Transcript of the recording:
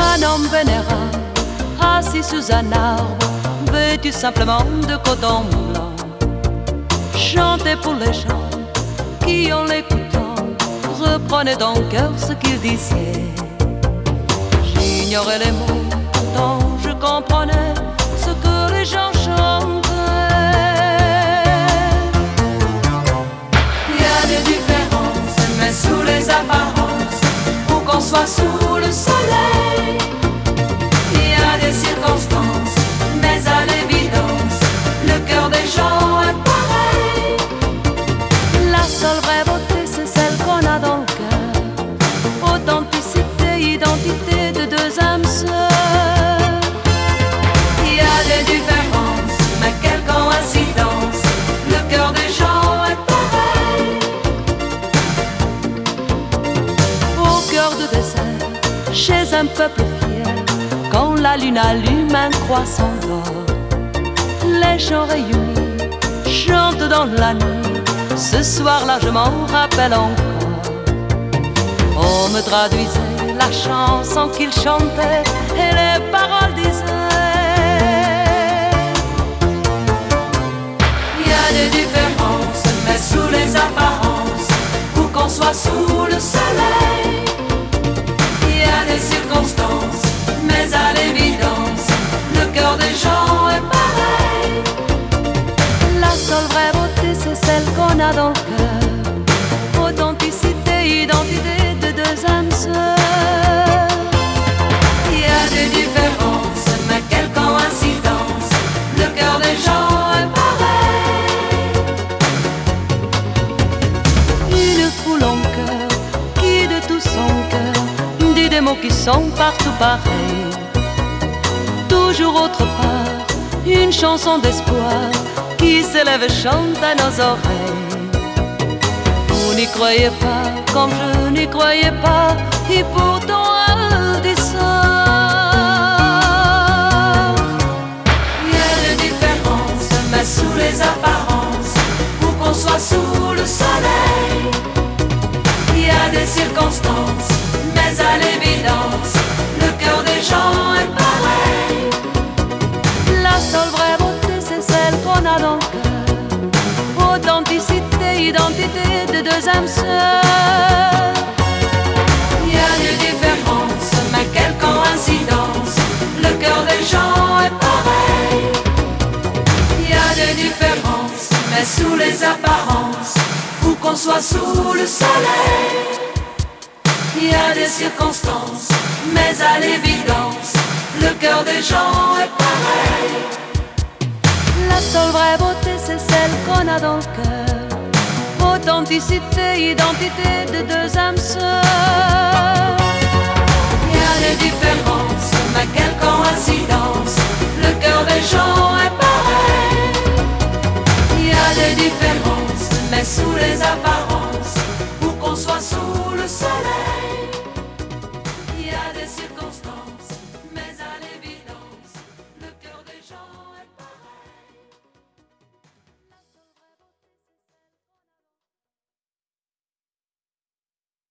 Un homme vénérable, assis sous un arbre, vêtu simplement de coton blanc, chantait pour les gens qui, en l'écoutant, reprenaient dans le cœur ce qu'il disait. J'ignorais les mots, pourtant je comprenais ce que les gens chantaient. Il y a des différences, mais sous les apparences, où qu'on soit sous le soleil, il y a des circonstances, mais à l'évidence, le cœur des gens est pareil. La seule vraie beauté, c'est celle qu'on a dans le cœur. Authenticité, identité de deux âmes sœurs. Il y a des différences, mais quelle coïncidence, le cœur des gens est pareil. Au cœur de désert, chez un peuple fier, quand la lune allume un croissant d'or, les gens réunis chantent dans la nuit. Ce soir-là je m'en rappelle encore. On me traduisait la chanson qu'il chantait et les paroles disaient: il y a des différences, mais sous les apparences, où qu'on soit sous le soleil, il y a des circonstances, mais à l'évidence, le cœur des gens est pareil. La seule vraie beauté, c'est celle qu'on a dans le cœur. Authenticité, identité de deux âmes sœurs. Il y a des différences, mais quelle coïncidence, le cœur des gens est pareil. Une foule en cœur qui de tout son cœur dit des mots qui sont partout pareils. Toujours autre part, une chanson d'espoir qui s'élève et chante à nos oreilles. Vous n'y croyez pas comme je n'y croyais pas, et pourtant elle dit ça. Il y a des différences, mais sous les apparences, où qu'on soit sous le soleil, il y a des circonstances, mais à l'évidence, le cœur des gens est pareil. La seule vraie beauté, c'est celle qu'on a dans le cœur. Authenticité, identité de deux âmes sœurs. Il y a des différences, mais quelle coïncidence, le cœur des gens est pareil. Il y a des différences, mais sous les apparences, où qu'on soit sous le soleil, il y a des circonstances, mais à l'évidence, le cœur des gens est pareil. La seule vraie beauté, c'est celle qu'on a dans le cœur. Authenticité, identité de deux âmes sœurs.